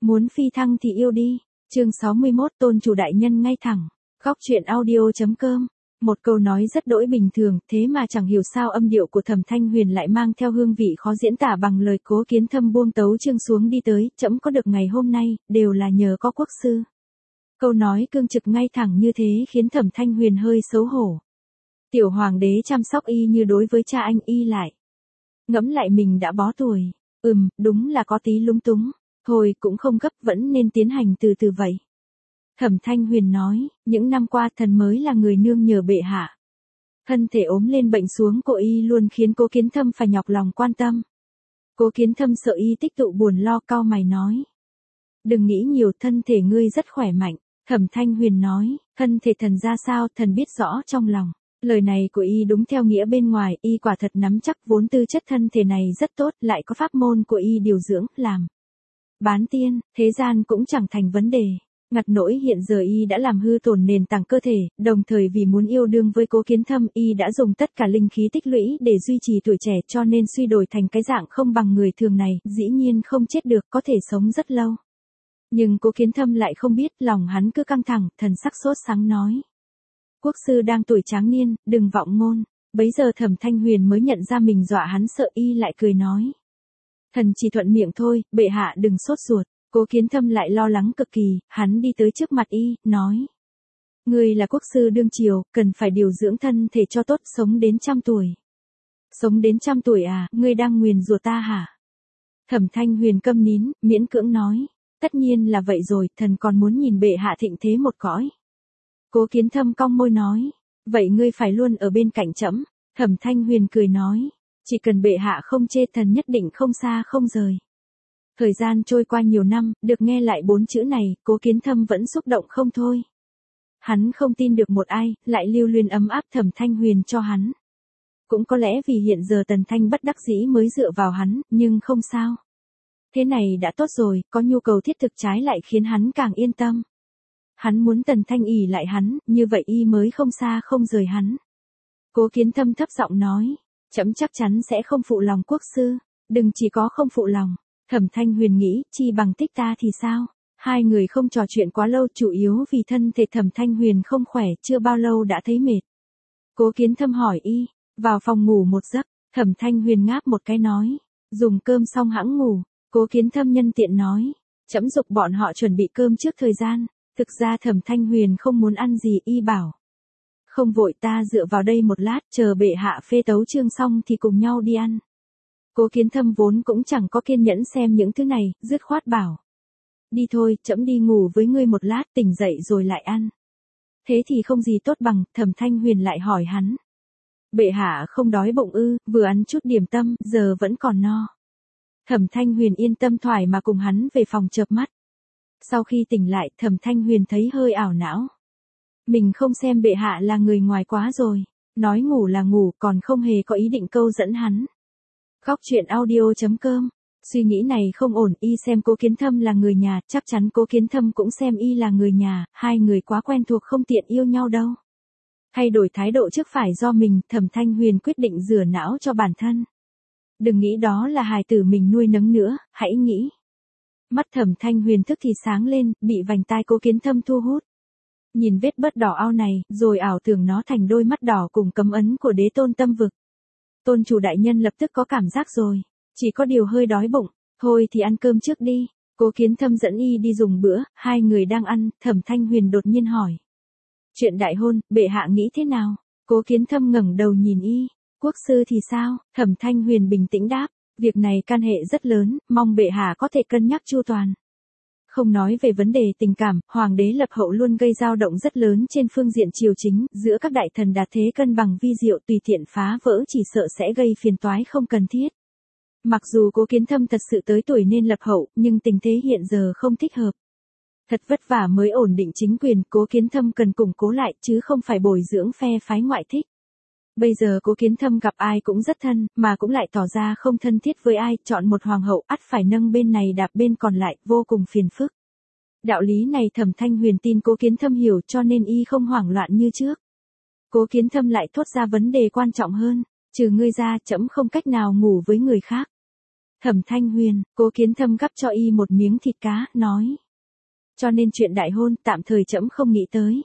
Muốn phi thăng thì yêu đi. Chương 61 Tôn chủ đại nhân ngay thẳng. Góc truyện audio.com. Một câu nói rất đỗi bình thường, thế mà chẳng hiểu sao âm điệu của Thẩm Thanh Huyền lại mang theo hương vị khó diễn tả bằng lời. Cố Kiến Thâm buông tấu chương xuống đi tới, trẫm có được ngày hôm nay, đều là nhờ có quốc sư. Câu nói cương trực ngay thẳng như thế khiến Thẩm Thanh Huyền hơi xấu hổ. Tiểu hoàng đế chăm sóc y như đối với cha anh y lại. Ngẫm lại mình đã bó tuổi. Đúng là có tí lúng túng. Thôi cũng không gấp, vẫn nên tiến hành từ từ vậy. Thẩm Thanh Huyền nói, những năm qua thần mới là người nương nhờ bệ hạ. Thân thể ốm lên bệnh xuống của y luôn khiến Cố Kiến Thâm phải nhọc lòng quan tâm. Cố Kiến Thâm sợ y tích tụ buồn lo, cau mày nói. Đừng nghĩ nhiều, thân thể ngươi rất khỏe mạnh. Thẩm Thanh Huyền nói, thân thể thần ra sao thần biết rõ trong lòng. Lời này của y đúng theo nghĩa bên ngoài, y quả thật nắm chắc vốn tư chất thân thể này rất tốt, lại có pháp môn của y điều dưỡng, làm bán tiên, thế gian cũng chẳng thành vấn đề. Ngặt nỗi hiện giờ y đã làm hư tổn nền tảng cơ thể, đồng thời vì muốn yêu đương với Cố Kiến Thâm, y đã dùng tất cả linh khí tích lũy để duy trì tuổi trẻ, cho nên suy đổi thành cái dạng không bằng người thường này, dĩ nhiên không chết được, có thể sống rất lâu. Nhưng Cố Kiến Thâm lại không biết, lòng hắn cứ căng thẳng, thần sắc sốt sắng nói. Quốc sư đang tuổi tráng niên, đừng vọng ngôn. Bấy giờ Thẩm Thanh Huyền mới nhận ra mình dọa hắn sợ, y lại cười nói. Thần chỉ thuận miệng thôi, bệ hạ đừng sốt ruột. Cố Kiến Thâm lại lo lắng cực kỳ, hắn đi tới trước mặt y, nói. Ngươi là quốc sư đương triều, cần phải điều dưỡng thân thể cho tốt, sống đến 100 tuổi. Sống đến 100 tuổi à, ngươi đang nguyền rủa ta hả? Thẩm Thanh Huyền câm nín, miễn cưỡng nói. Tất nhiên là vậy rồi, thần còn muốn nhìn bệ hạ thịnh thế một cõi. Cố Kiến Thâm cong môi nói. Vậy ngươi phải luôn ở bên cạnh trẫm. Thẩm Thanh Huyền cười nói. Chỉ cần bệ hạ không chê, thần nhất định không xa không rời. Thời gian trôi qua nhiều năm, được nghe lại 4 chữ này, Cố Kiến Thâm vẫn xúc động không thôi. Hắn không tin được một ai, lại lưu luyến ấm áp Thẩm Thanh Huyền cho hắn. Cũng có lẽ vì hiện giờ Tần Thanh bất đắc dĩ mới dựa vào hắn, nhưng không sao. Thế này đã tốt rồi, có nhu cầu thiết thực trái lại khiến hắn càng yên tâm. Hắn muốn Tần Thanh ỷ lại hắn, như vậy y mới không xa không rời hắn. Cố Kiến Thâm thấp giọng nói, trẫm chắc chắn sẽ không phụ lòng quốc sư, đừng chỉ có không phụ lòng. Thẩm Thanh Huyền nghĩ, chi bằng thích ta thì sao? Hai người không trò chuyện quá lâu, chủ yếu vì thân thể Thẩm Thanh Huyền không khỏe, chưa bao lâu đã thấy mệt. Cố Kiến Thâm hỏi y, vào phòng ngủ một giấc. Thẩm Thanh Huyền ngáp một cái nói, dùng cơm xong hẵng ngủ. Cố Kiến Thâm nhân tiện nói, trẫm giục bọn họ chuẩn bị cơm trước thời gian. Thực ra Thẩm Thanh Huyền không muốn ăn gì, y bảo. Không vội, ta dựa vào đây một lát, chờ bệ hạ phê tấu chương xong thì cùng nhau đi ăn. Cố Kiến Thâm vốn cũng chẳng có kiên nhẫn xem những thứ này, dứt khoát bảo. Đi thôi, trẫm đi ngủ với ngươi một lát, tỉnh dậy rồi lại ăn. Thế thì không gì tốt bằng, Thẩm Thanh Huyền lại hỏi hắn. Bệ hạ không đói bụng ư, vừa ăn chút điểm tâm, giờ vẫn còn no. Thẩm Thanh Huyền yên tâm thoải mà cùng hắn về phòng chợp mắt. Sau khi tỉnh lại, Thẩm Thanh Huyền thấy hơi ảo não. Mình không xem bệ hạ là người ngoài quá rồi. Nói ngủ là ngủ, còn không hề có ý định câu dẫn hắn. Góc truyện audio.com. Suy nghĩ này không ổn, y xem Cố Kiến Thâm là người nhà, chắc chắn Cố Kiến Thâm cũng xem y là người nhà, hai người quá quen thuộc không tiện yêu nhau đâu. Thay đổi thái độ trước phải do mình, Thẩm Thanh Huyền quyết định rửa não cho bản thân. Đừng nghĩ đó là hài tử mình nuôi nấng nữa, hãy nghĩ. Mắt Thẩm Thanh Huyền thức thì sáng lên, bị vành tai Cố Kiến Thâm thu hút. Nhìn vết bớt đỏ ao này, rồi ảo tưởng nó thành đôi mắt đỏ cùng cấm ấn của đế tôn tâm vực. Tôn chủ đại nhân lập tức có cảm giác rồi, chỉ có điều hơi đói bụng, thôi thì ăn cơm trước đi. Cố Kiến Thâm dẫn y đi dùng bữa, hai người đang ăn, Thẩm Thanh Huyền đột nhiên hỏi. Chuyện đại hôn, bệ hạ nghĩ thế nào? Cố Kiến Thâm ngẩng đầu nhìn y, quốc sư thì sao? Thẩm Thanh Huyền bình tĩnh đáp, việc này can hệ rất lớn, mong bệ hạ có thể cân nhắc chu toàn. Không nói về vấn đề tình cảm, hoàng đế lập hậu luôn gây dao động rất lớn trên phương diện triều chính, giữa các đại thần đạt thế cân bằng vi diệu, tùy tiện phá vỡ chỉ sợ sẽ gây phiền toái không cần thiết. Mặc dù Cố Kiến Thâm thật sự tới tuổi nên lập hậu, nhưng tình thế hiện giờ không thích hợp. Thật vất vả mới ổn định chính quyền, Cố Kiến Thâm cần củng cố lại chứ không phải bồi dưỡng phe phái ngoại thích. Bây giờ Cố Kiến Thâm gặp ai cũng rất thân, mà cũng lại tỏ ra không thân thiết với ai, chọn một hoàng hậu ắt phải nâng bên này đạp bên còn lại, vô cùng phiền phức. Đạo lý này Thẩm Thanh Huyền tin Cố Kiến Thâm hiểu, cho nên y không hoảng loạn như trước. Cố Kiến Thâm lại thốt ra vấn đề quan trọng hơn, trừ ngươi ra trẫm không cách nào ngủ với người khác. Thẩm Thanh Huyền, Cố Kiến Thâm gắp cho y một miếng thịt cá, nói. Cho nên chuyện đại hôn tạm thời trẫm không nghĩ tới.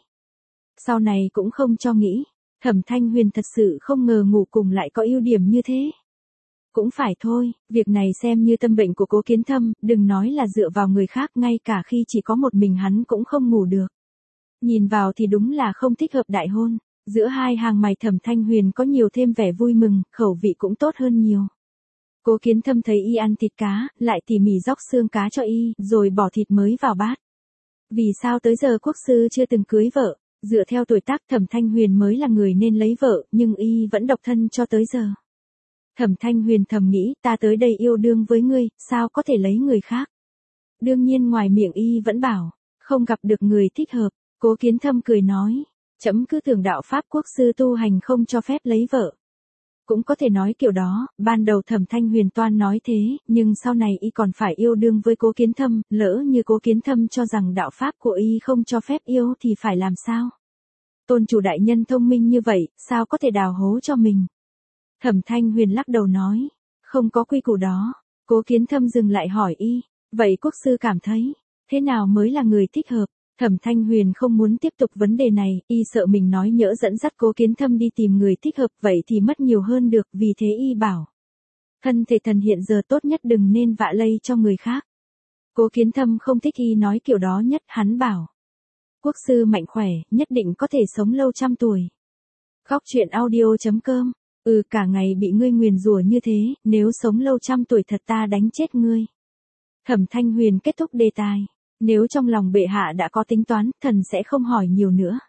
Sau này cũng không cho nghĩ. Thẩm Thanh Huyền thật sự không ngờ ngủ cùng lại có ưu điểm như thế. Cũng phải thôi, việc này xem như tâm bệnh của Cố Kiến Thâm, đừng nói là dựa vào người khác, ngay cả khi chỉ có một mình hắn cũng không ngủ được. Nhìn vào thì đúng là không thích hợp đại hôn. Giữa hai hàng mày Thẩm Thanh Huyền có nhiều thêm vẻ vui mừng, khẩu vị cũng tốt hơn nhiều. Cố Kiến Thâm thấy y ăn thịt cá, lại tỉ mỉ róc xương cá cho y, rồi bỏ thịt mới vào bát. Vì sao tới giờ quốc sư chưa từng cưới vợ? Dựa theo tuổi tác Thẩm Thanh Huyền mới là người nên lấy vợ, nhưng y vẫn độc thân cho tới giờ. Thẩm Thanh Huyền thầm nghĩ, ta tới đây yêu đương với ngươi, sao có thể lấy người khác? Đương nhiên ngoài miệng y vẫn bảo, không gặp được người thích hợp. Cố Kiến Thâm cười nói, trẫm cứ tưởng đạo pháp quốc sư tu hành không cho phép lấy vợ. Cũng có thể nói kiểu đó, ban đầu Thẩm Thanh Huyền toan nói thế, nhưng sau này y còn phải yêu đương với Cố Kiến Thâm, lỡ như Cố Kiến Thâm cho rằng đạo pháp của y không cho phép yêu thì phải làm sao? Tôn chủ đại nhân thông minh như vậy, sao có thể đào hố cho mình? Thẩm Thanh Huyền lắc đầu nói, không có quy củ đó. Cố Kiến Thâm dừng lại hỏi y, vậy quốc sư cảm thấy, thế nào mới là người thích hợp? Thẩm Thanh Huyền không muốn tiếp tục vấn đề này, y sợ mình nói nhỡ dẫn dắt Cố Kiến Thâm đi tìm người thích hợp, vậy thì mất nhiều hơn được, vì thế y bảo. Thân thể thần hiện giờ tốt nhất đừng nên vạ lây cho người khác. Cố Kiến Thâm không thích y nói kiểu đó nhất, hắn bảo. Quốc sư mạnh khỏe, nhất định có thể sống lâu trăm tuổi. Góc truyện audio.com. Cả ngày bị ngươi nguyền rủa như thế, nếu sống lâu trăm tuổi thật ta đánh chết ngươi. Thẩm Thanh Huyền kết thúc đề tài. Nếu trong lòng bệ hạ đã có tính toán, thần sẽ không hỏi nhiều nữa.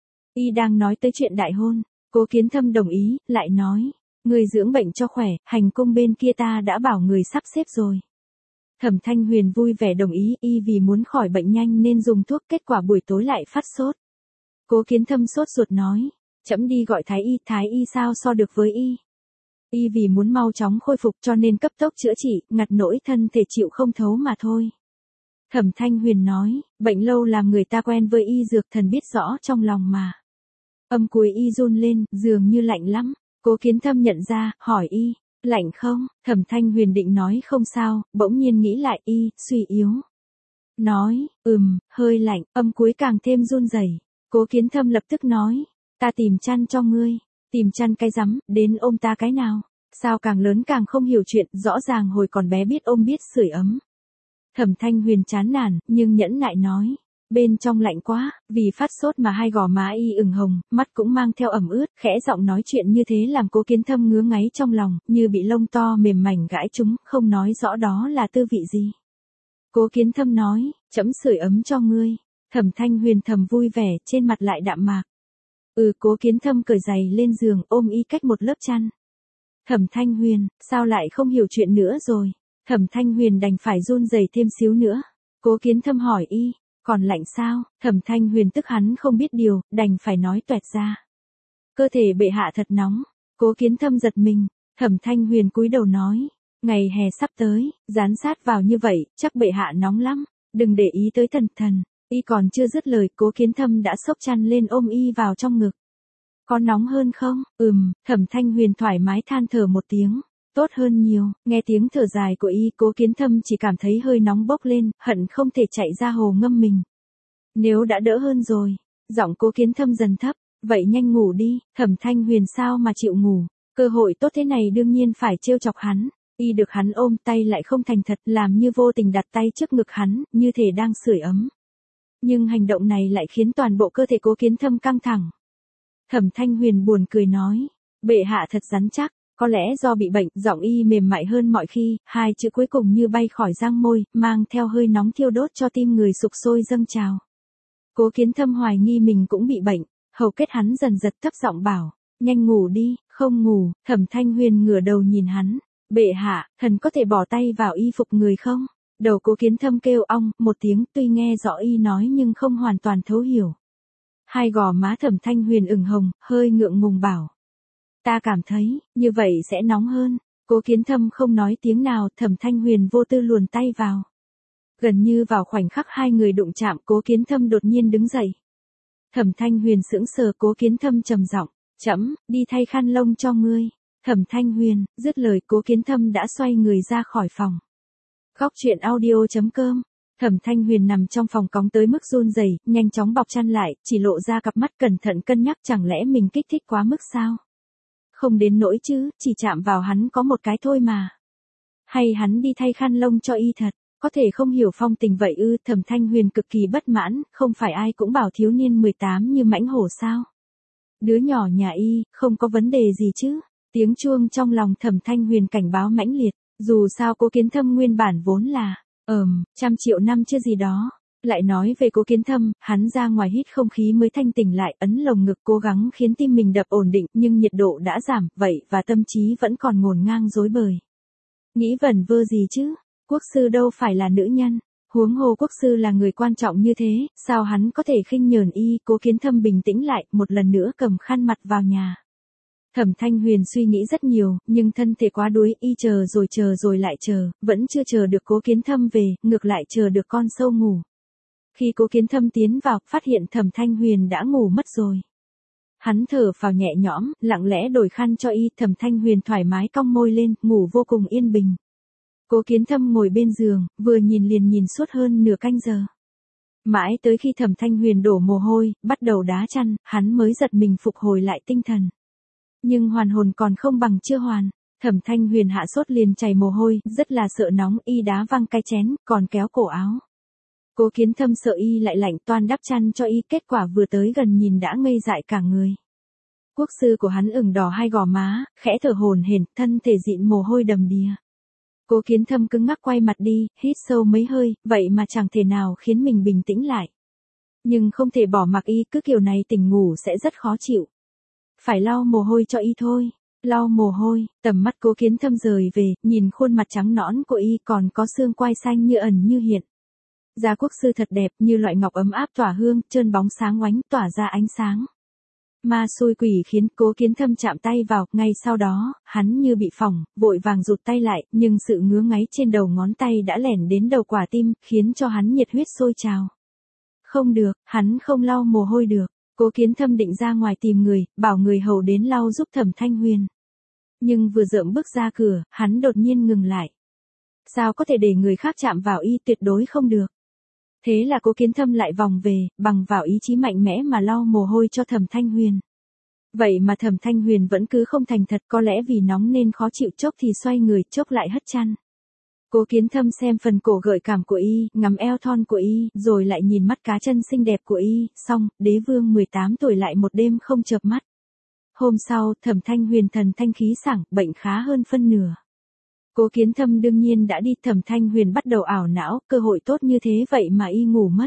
Y đang nói tới chuyện đại hôn, Cố Kiến Thâm đồng ý, lại nói, người dưỡng bệnh cho khỏe, hành cung bên kia ta đã bảo người sắp xếp rồi. Thẩm Thanh Huyền vui vẻ đồng ý, y vì muốn khỏi bệnh nhanh nên dùng thuốc, kết quả buổi tối lại phát sốt. Cố Kiến Thâm sốt ruột nói, trẫm đi gọi thái y sao so được với y. Y vì muốn mau chóng khôi phục cho nên cấp tốc chữa trị, ngặt nỗi thân thể chịu không thấu mà thôi. Thẩm Thanh Huyền nói, bệnh lâu làm người ta quen với y dược, thần biết rõ trong lòng mà. Âm cuối y run lên, dường như lạnh lắm. Cố Kiến Thâm nhận ra, hỏi y, lạnh không? Thẩm Thanh Huyền định nói không sao, bỗng nhiên nghĩ lại y, suy yếu. Nói, hơi lạnh, âm cuối càng thêm run rẩy. Cố Kiến Thâm lập tức nói, ta tìm chăn cho ngươi. Tìm chăn cái rắm, đến ôm ta cái nào? Sao càng lớn càng không hiểu chuyện, rõ ràng hồi còn bé biết ôm biết sưởi ấm. Thẩm Thanh Huyền chán nản, nhưng nhẫn nại nói, bên trong lạnh quá, vì phát sốt mà hai gò má y ửng hồng, mắt cũng mang theo ẩm ướt, khẽ giọng nói chuyện như thế làm Cố Kiến Thâm ngứa ngáy trong lòng, như bị lông to mềm mảnh gãi trúng, không nói rõ đó là tư vị gì. Cố Kiến Thâm nói, trẫm sưởi ấm cho ngươi. Thẩm Thanh Huyền thầm vui vẻ, trên mặt lại đạm mạc. Cố Kiến Thâm cởi giày lên giường, ôm y cách một lớp chăn. Thẩm Thanh Huyền, sao lại không hiểu chuyện nữa rồi? Thẩm Thanh Huyền đành phải run rẩy thêm xíu nữa. Cố Kiến Thâm hỏi y, còn lạnh sao? Thẩm Thanh Huyền tức hắn không biết điều, đành phải nói toẹt ra. Cơ thể bệ hạ thật nóng. Cố Kiến Thâm giật mình. Thẩm Thanh Huyền cúi đầu nói, ngày hè sắp tới, dán sát vào như vậy, chắc bệ hạ nóng lắm. Đừng để ý tới thần. Y còn chưa dứt lời, Cố Kiến Thâm đã xốc chăn lên ôm y vào trong ngực. Có nóng hơn không? Thẩm Thanh Huyền thoải mái than thở một tiếng. Tốt hơn nhiều, nghe tiếng thở dài của y, Cố Kiến Thâm chỉ cảm thấy hơi nóng bốc lên, hận không thể chạy ra hồ ngâm mình. Nếu đã đỡ hơn rồi, giọng Cố Kiến Thâm dần thấp, vậy nhanh ngủ đi. Thẩm Thanh Huyền sao mà chịu ngủ, cơ hội tốt thế này đương nhiên phải trêu chọc hắn. Y được hắn ôm, tay lại không thành thật, làm như vô tình đặt tay trước ngực hắn, như thể đang sưởi ấm. Nhưng hành động này lại khiến toàn bộ cơ thể Cố Kiến Thâm căng thẳng. Thẩm Thanh Huyền buồn cười nói, bệ hạ thật rắn chắc. Có lẽ do bị bệnh, giọng y mềm mại hơn mọi khi, hai chữ cuối cùng như bay khỏi răng môi, mang theo hơi nóng thiêu đốt cho tim người sục sôi dâng trào. Cố Kiến Thâm hoài nghi mình cũng bị bệnh, hầu kết hắn dần giật thấp giọng bảo, nhanh ngủ đi. Không ngủ. Thẩm Thanh Huyền ngửa đầu nhìn hắn, bệ hạ, thần có thể bỏ tay vào y phục người không? Đầu Cố Kiến Thâm kêu ong một tiếng, tuy nghe rõ y nói nhưng không hoàn toàn thấu hiểu. Hai gò má Thẩm Thanh Huyền ửng hồng, hơi ngượng ngùng bảo. Ta cảm thấy, như vậy sẽ nóng hơn. Cố Kiến Thâm không nói tiếng nào, Thẩm Thanh Huyền vô tư luồn tay vào. Gần như vào khoảnh khắc hai người đụng chạm, Cố Kiến Thâm đột nhiên đứng dậy. Thẩm Thanh Huyền sững sờ, Cố Kiến Thâm trầm giọng, trẫm đi thay khăn lông cho ngươi. Thẩm Thanh Huyền, dứt lời Cố Kiến Thâm đã xoay người ra khỏi phòng. Góc truyện audio.com. Thẩm Thanh Huyền nằm trong phòng cóng tới mức run rẩy, nhanh chóng bọc chăn lại, chỉ lộ ra cặp mắt cẩn thận cân nhắc chẳng lẽ mình kích thích quá mức sao? Không đến nỗi chứ, chỉ chạm vào hắn có một cái thôi mà. Hay hắn đi thay khăn lông cho y thật, có thể không hiểu phong tình vậy ư? Thẩm Thanh Huyền cực kỳ bất mãn, không phải ai cũng bảo thiếu niên 18 như mãnh hổ sao? Đứa nhỏ nhà y, không có vấn đề gì chứ? Tiếng chuông trong lòng Thẩm Thanh Huyền cảnh báo mãnh liệt, dù sao Cố Kiến Thâm nguyên bản vốn là, 100 triệu năm chưa gì đó. Lại nói về Cố Kiến Thâm, hắn ra ngoài hít không khí mới thanh tỉnh lại, ấn lồng ngực cố gắng khiến tim mình đập ổn định, nhưng nhiệt độ đã giảm, vậy và tâm trí vẫn còn ngổn ngang rối bời. Nghĩ vẩn vơ gì chứ, quốc sư đâu phải là nữ nhân, huống hồ quốc sư là người quan trọng như thế, sao hắn có thể khinh nhờn y? Cố Kiến Thâm bình tĩnh lại, một lần nữa cầm khăn mặt vào nhà. Thẩm Thanh Huyền suy nghĩ rất nhiều, nhưng thân thể quá đuối, y chờ rồi lại chờ, vẫn chưa chờ được Cố Kiến Thâm về, ngược lại chờ được con sâu ngủ. Khi Cố Kiến Thâm tiến vào, phát hiện Thẩm Thanh Huyền đã ngủ mất rồi. Hắn thở phào nhẹ nhõm, lặng lẽ đổi khăn cho y. Thẩm Thanh Huyền thoải mái cong môi lên, ngủ vô cùng yên bình. Cố Kiến Thâm ngồi bên giường, vừa nhìn liền nhìn suốt hơn nửa canh giờ. Mãi tới khi Thẩm Thanh Huyền đổ mồ hôi, bắt đầu đá chăn, hắn mới giật mình phục hồi lại tinh thần. Nhưng hoàn hồn còn không bằng chưa hoàn. Thẩm Thanh Huyền hạ sốt liền chảy mồ hôi, rất là sợ nóng, y đá văng cái chén, còn kéo cổ áo. Cố Kiến Thâm sợ y lại lạnh, toan đắp chăn cho y, kết quả vừa tới gần nhìn đã ngây dại cả người. Quốc sư của hắn ửng đỏ hai gò má, khẽ thở hổn hển, thân thể dịn mồ hôi đầm đìa. Cố Kiến Thâm cứng ngắc quay mặt đi, hít sâu mấy hơi, vậy mà chẳng thể nào khiến mình bình tĩnh lại. Nhưng không thể bỏ mặc y, cứ kiểu này tỉnh ngủ sẽ rất khó chịu. Phải lau mồ hôi cho y thôi. Lau mồ hôi, tầm mắt Cố Kiến Thâm rời về, nhìn khuôn mặt trắng nõn của y còn có xương quai xanh như ẩn như hiện. Da quốc sư thật đẹp, như loại ngọc ấm áp tỏa hương, trơn bóng sáng oánh, tỏa ra ánh sáng. Ma xui quỷ khiến. Cố Kiến Thâm chạm tay vào, ngay sau đó, hắn như bị phỏng, vội vàng rụt tay lại, nhưng sự ngứa ngáy trên đầu ngón tay đã lẻn đến đầu quả tim, khiến cho hắn nhiệt huyết sôi trào. Không được, hắn không lau mồ hôi được. Cố Kiến Thâm định ra ngoài tìm người, bảo người hầu đến lau giúp Thẩm Thanh Huyền. Nhưng vừa dợm bước ra cửa, hắn đột nhiên ngừng lại. Sao có thể để người khác chạm vào y, tuyệt đối không được. Thế là Cố Kiến Thâm lại vòng về, bằng vào ý chí mạnh mẽ mà lau mồ hôi cho Thẩm Thanh Huyền. Vậy mà Thẩm Thanh Huyền vẫn cứ không thành thật, có lẽ vì nóng nên khó chịu, chốc thì xoay người, chốc lại hất chăn. Cố Kiến Thâm xem phần cổ gợi cảm của y, ngắm eo thon của y, rồi lại nhìn mắt cá chân xinh đẹp của y, xong, đế vương 18 tuổi lại một đêm không chợp mắt. Hôm sau, Thẩm Thanh Huyền thần thanh khí sảng, bệnh khá hơn phân nửa. Cố Kiến Thâm đương nhiên đã đi. Thẩm Thanh Huyền bắt đầu ảo não, cơ hội tốt như thế vậy mà y ngủ mất.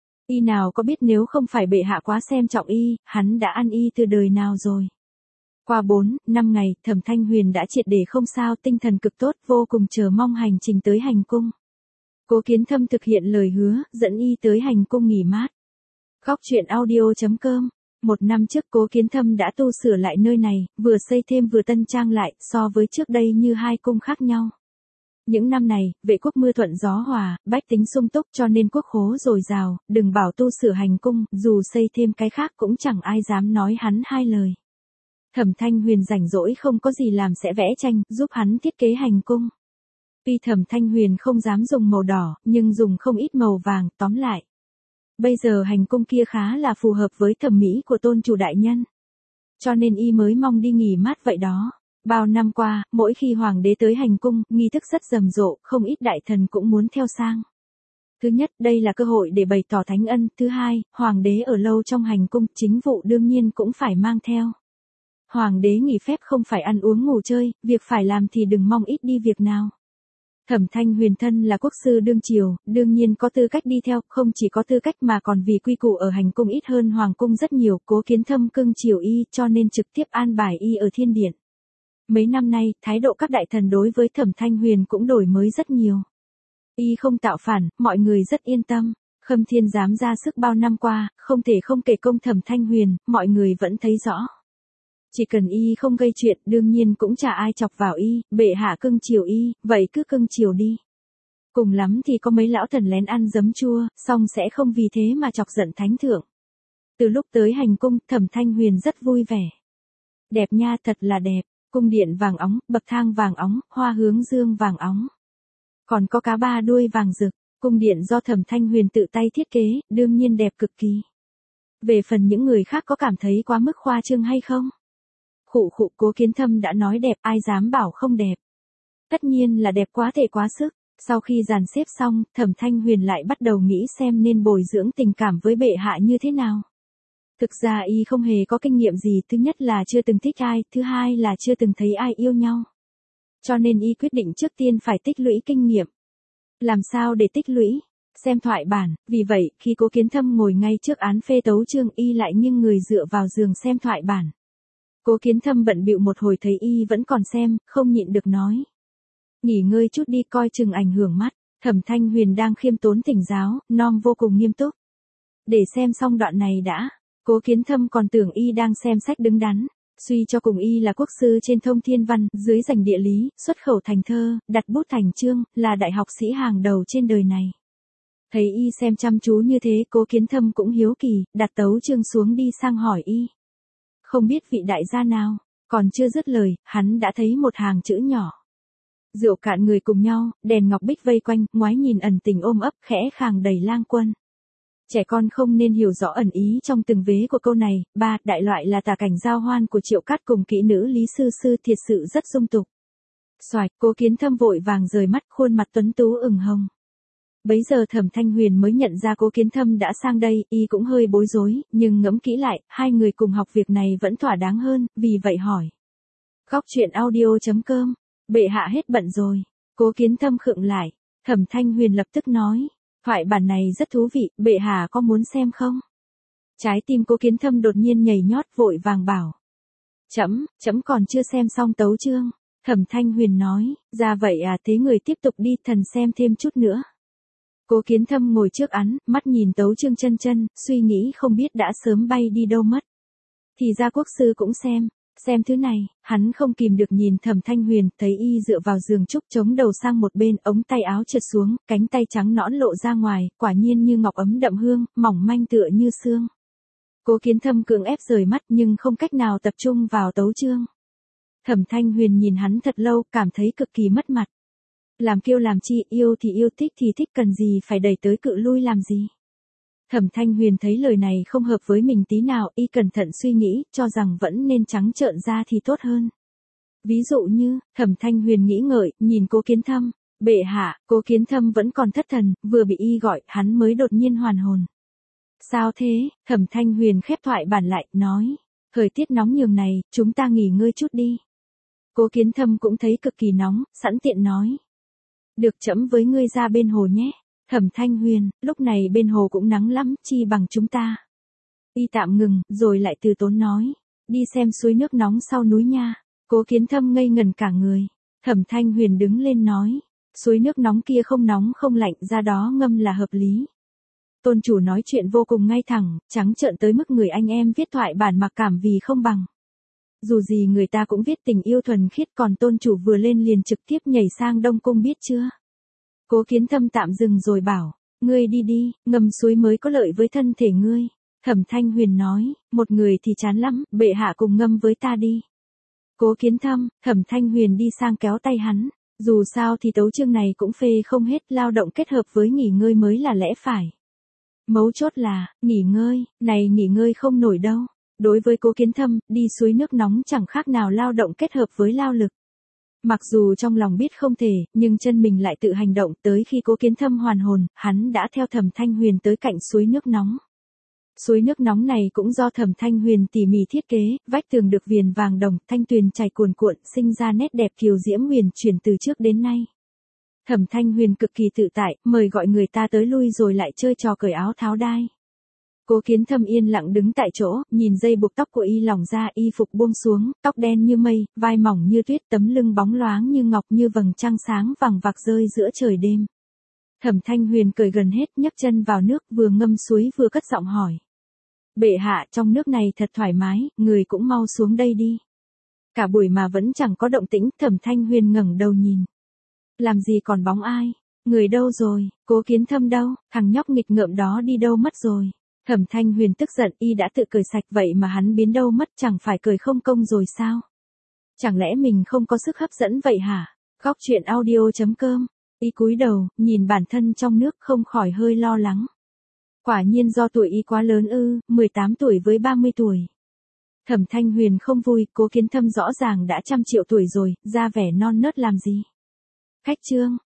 Y nào có biết nếu không phải bệ hạ quá xem trọng y, hắn đã ăn y từ đời nào rồi. Qua 4-5 ngày, Thẩm Thanh Huyền đã triệt để không sao, tinh thần cực tốt, vô cùng chờ mong hành trình tới hành cung. Cố Kiến Thâm thực hiện lời hứa, dẫn y tới hành cung nghỉ mát. Góc truyện audio.com. Một năm trước Cố Kiến Thâm đã tu sửa lại nơi này, vừa xây thêm vừa tân trang lại, so với trước đây như hai cung khác nhau. Những năm này, vệ quốc mưa thuận gió hòa, bách tính sung túc cho nên quốc khố dồi dào, đừng bảo tu sửa hành cung, dù xây thêm cái khác cũng chẳng ai dám nói hắn hai lời. Thẩm Thanh Huyền rảnh rỗi không có gì làm sẽ vẽ tranh, giúp hắn thiết kế hành cung. Tuy Thẩm Thanh Huyền không dám dùng màu đỏ, nhưng dùng không ít màu vàng, tóm lại. Bây giờ hành cung kia khá là phù hợp với thẩm mỹ của tôn chủ đại nhân. Cho nên y mới mong đi nghỉ mát vậy đó. Bao năm qua, mỗi khi hoàng đế tới hành cung, nghi thức rất rầm rộ, không ít đại thần cũng muốn theo sang. Thứ nhất, đây là cơ hội để bày tỏ thánh ân. Thứ hai, hoàng đế ở lâu trong hành cung, chính vụ đương nhiên cũng phải mang theo. Hoàng đế nghỉ phép không phải ăn uống ngủ chơi, việc phải làm thì đừng mong ít đi việc nào. Thẩm Thanh Huyền thân là quốc sư đương triều, đương nhiên có tư cách đi theo, không chỉ có tư cách mà còn vì quy củ ở hành cung ít hơn hoàng cung rất nhiều. Cố Kiến Thâm cưng chiều y cho nên trực tiếp an bài y ở thiên điện. Mấy năm nay, thái độ các đại thần đối với Thẩm Thanh Huyền cũng đổi mới rất nhiều. Y không tạo phản, mọi người rất yên tâm. Khâm Thiên Giám ra sức bao năm qua, không thể không kể công Thẩm Thanh Huyền, mọi người vẫn thấy rõ. Chỉ cần y không gây chuyện, đương nhiên cũng chả ai chọc vào y, bệ hạ cưng chiều y, vậy cứ cưng chiều đi. Cùng lắm thì có mấy lão thần lén ăn giấm chua, xong sẽ không vì thế mà chọc giận thánh thượng. Từ lúc tới hành cung, Thẩm Thanh Huyền rất vui vẻ. Đẹp nha, thật là đẹp. cung điện vàng óng, bậc thang vàng óng, hoa hướng dương vàng óng. Còn có cá ba đuôi vàng rực, cung điện do Thẩm Thanh Huyền tự tay thiết kế, đương nhiên đẹp cực kỳ. Về phần những người khác có cảm thấy quá mức khoa trương hay không? Khụ khụ, Cố Kiến Thâm đã nói đẹp, ai dám bảo không đẹp. Tất nhiên là đẹp quá thể quá sức. Sau khi dàn xếp xong, Thẩm Thanh Huyền lại bắt đầu nghĩ xem nên bồi dưỡng tình cảm với bệ hạ như thế nào. Thực ra y không hề có kinh nghiệm gì, thứ nhất là chưa từng thích ai, thứ hai là chưa từng thấy ai yêu nhau. Cho nên y quyết định trước tiên phải tích lũy kinh nghiệm. Làm sao để tích lũy? Xem thoại bản, vì vậy, khi Cố Kiến Thâm ngồi ngay trước án phê tấu chương y lại nghiêng người dựa vào giường xem thoại bản. Cố Kiến Thâm bận bịu một hồi thấy y vẫn còn xem, không nhịn được nói. Nghỉ ngơi chút đi, coi chừng ảnh hưởng mắt. Thẩm Thanh Huyền đang khiêm tốn thỉnh giáo, nom vô cùng nghiêm túc. Để xem xong đoạn này đã. Cố Kiến Thâm còn tưởng y đang xem sách đứng đắn. Suy cho cùng y là quốc sư trên thông thiên văn, dưới giành địa lý, xuất khẩu thành thơ, đặt bút thành chương, là đại học sĩ hàng đầu trên đời này. Thấy y xem chăm chú như thế, Cố Kiến Thâm cũng hiếu kỳ, đặt tấu chương xuống đi sang hỏi y. Không biết vị đại gia nào, còn chưa dứt lời, hắn đã thấy một hàng chữ nhỏ. Rượu cạn người cùng nhau, đèn ngọc bích vây quanh, ngoái nhìn ẩn tình ôm ấp, khẽ khàng đầy lang quân. Trẻ con không nên hiểu rõ ẩn ý trong từng vế của câu này. Đại loại là tả cảnh giao hoan của Triệu Cát cùng kỹ nữ Lý Sư Sư, thiệt sự rất dung tục. Xoạch, Cố Kiến Thâm vội vàng rời mắt, khuôn mặt tuấn tú ửng hồng. Bấy giờ Thẩm Thanh Huyền mới nhận ra Cố Kiến Thâm đã sang đây, y cũng hơi bối rối, nhưng ngẫm kỹ lại, hai người cùng học việc này vẫn thỏa đáng hơn, vì vậy hỏi. Góc truyện audio.com, bệ hạ hết bận rồi. Cố Kiến Thâm khựng lại, Thẩm Thanh Huyền lập tức nói. Thoại bản này rất thú vị, bệ hạ có muốn xem không? Trái tim Cố Kiến Thâm đột nhiên nhảy nhót, vội vàng bảo. Chấm còn chưa xem xong tấu chương. Thẩm Thanh Huyền nói, ra vậy à, thế người tiếp tục đi, thần xem thêm chút nữa. Cố Kiến Thâm ngồi trước án, mắt nhìn tấu chương chân, suy nghĩ không biết đã sớm bay đi đâu mất. Thì ra quốc sư cũng xem thứ này, hắn không kìm được nhìn Thẩm Thanh Huyền, thấy y dựa vào giường trúc chống đầu sang một bên, ống tay áo trượt xuống, cánh tay trắng nõn lộ ra ngoài, quả nhiên như ngọc ấm đậm hương, mỏng manh tựa như xương. Cố Kiến Thâm cưỡng ép rời mắt nhưng không cách nào tập trung vào tấu chương. Thẩm Thanh Huyền nhìn hắn thật lâu, cảm thấy cực kỳ mất mặt. Làm kiêu làm chi, yêu thì yêu, thích thì thích, cần gì phải đẩy tới cự lui làm gì. Thẩm Thanh Huyền thấy lời này không hợp với mình tí nào, y cẩn thận suy nghĩ, cho rằng vẫn nên trắng trợn ra thì tốt hơn. Ví dụ như, Thẩm Thanh Huyền nghĩ ngợi, nhìn Cố Kiến Thâm, bệ hạ, Cố Kiến Thâm vẫn còn thất thần, vừa bị y gọi, hắn mới đột nhiên hoàn hồn. Sao thế? Thẩm Thanh Huyền khép thoại bản lại, nói, thời tiết nóng nhường này, chúng ta nghỉ ngơi chút đi. Cố Kiến Thâm cũng thấy cực kỳ nóng, sẵn tiện nói. Được, chấm với ngươi ra bên hồ nhé. Thẩm Thanh Huyền, lúc này bên hồ cũng nắng lắm, chi bằng chúng ta. Y tạm ngừng, rồi lại từ tốn nói. Đi xem suối nước nóng sau núi nha. Cố Kiến Thâm ngây ngần cả người. Thẩm Thanh Huyền đứng lên nói. Suối nước nóng kia không nóng không lạnh, ra đó ngâm là hợp lý. Tôn chủ nói chuyện vô cùng ngay thẳng, trắng trợn tới mức người anh em viết thoại bản mặc cảm vì không bằng. Dù gì người ta cũng viết tình yêu thuần khiết, còn tôn chủ vừa lên liền trực tiếp nhảy sang Đông Cung, biết chưa? Cố Kiến Thâm tạm dừng rồi bảo, ngươi đi, ngâm suối mới có lợi với thân thể ngươi. Thẩm Thanh Huyền nói, một người thì chán lắm, bệ hạ cùng ngâm với ta đi. Cố Kiến Thâm, Thẩm Thanh Huyền đi sang kéo tay hắn, dù sao thì tấu chương này cũng phê không hết, lao động kết hợp với nghỉ ngơi mới là lẽ phải. Mấu chốt là, nghỉ ngơi, này nghỉ ngơi không nổi đâu. Đối với Cố Kiến Thâm, đi suối nước nóng chẳng khác nào lao động kết hợp với lao lực. Mặc dù trong lòng biết không thể, nhưng chân mình lại tự hành động, tới khi Cố Kiến Thâm hoàn hồn, hắn đã theo Thẩm Thanh Huyền tới cạnh suối nước nóng. Suối nước nóng này cũng do Thẩm Thanh Huyền tỉ mỉ thiết kế, vách tường được viền vàng đồng, thanh tuyền chảy cuồn cuộn, sinh ra nét đẹp kiều diễm huyền chuyển từ trước đến nay. Thẩm Thanh Huyền cực kỳ tự tại, mời gọi người ta tới lui rồi lại chơi trò cởi áo tháo đai. Cố Kiến Thâm yên lặng đứng tại chỗ, nhìn dây buộc tóc của y lỏng ra, y phục buông xuống, tóc đen như mây, vai mỏng như tuyết, tấm lưng bóng loáng như ngọc, như vầng trăng sáng vằng vặc rơi giữa trời đêm. Thẩm Thanh Huyền cười gần hết, nhấc chân vào nước, vừa ngâm suối vừa cất giọng hỏi. Bệ hạ, trong nước này thật thoải mái, người cũng mau xuống đây đi. Cả buổi mà vẫn chẳng có động tĩnh, Thẩm Thanh Huyền ngẩng đầu nhìn. Làm gì còn bóng ai? Người đâu rồi? Cố Kiến Thâm đâu? Thằng nhóc nghịch ngợm đó đi đâu mất rồi? Thẩm Thanh Huyền tức giận, y đã tự cười sạch vậy mà hắn biến đâu mất, chẳng phải cười không công rồi sao? Chẳng lẽ mình không có sức hấp dẫn vậy hả? Góc chuyện audio.com. Y cúi đầu, nhìn bản thân trong nước không khỏi hơi lo lắng. Quả nhiên do tuổi y quá lớn 18 tuổi với 30 tuổi. Thẩm Thanh Huyền không vui, Cố Kiến Thâm rõ ràng đã trăm triệu tuổi rồi, ra vẻ non nớt làm gì. Khách trương,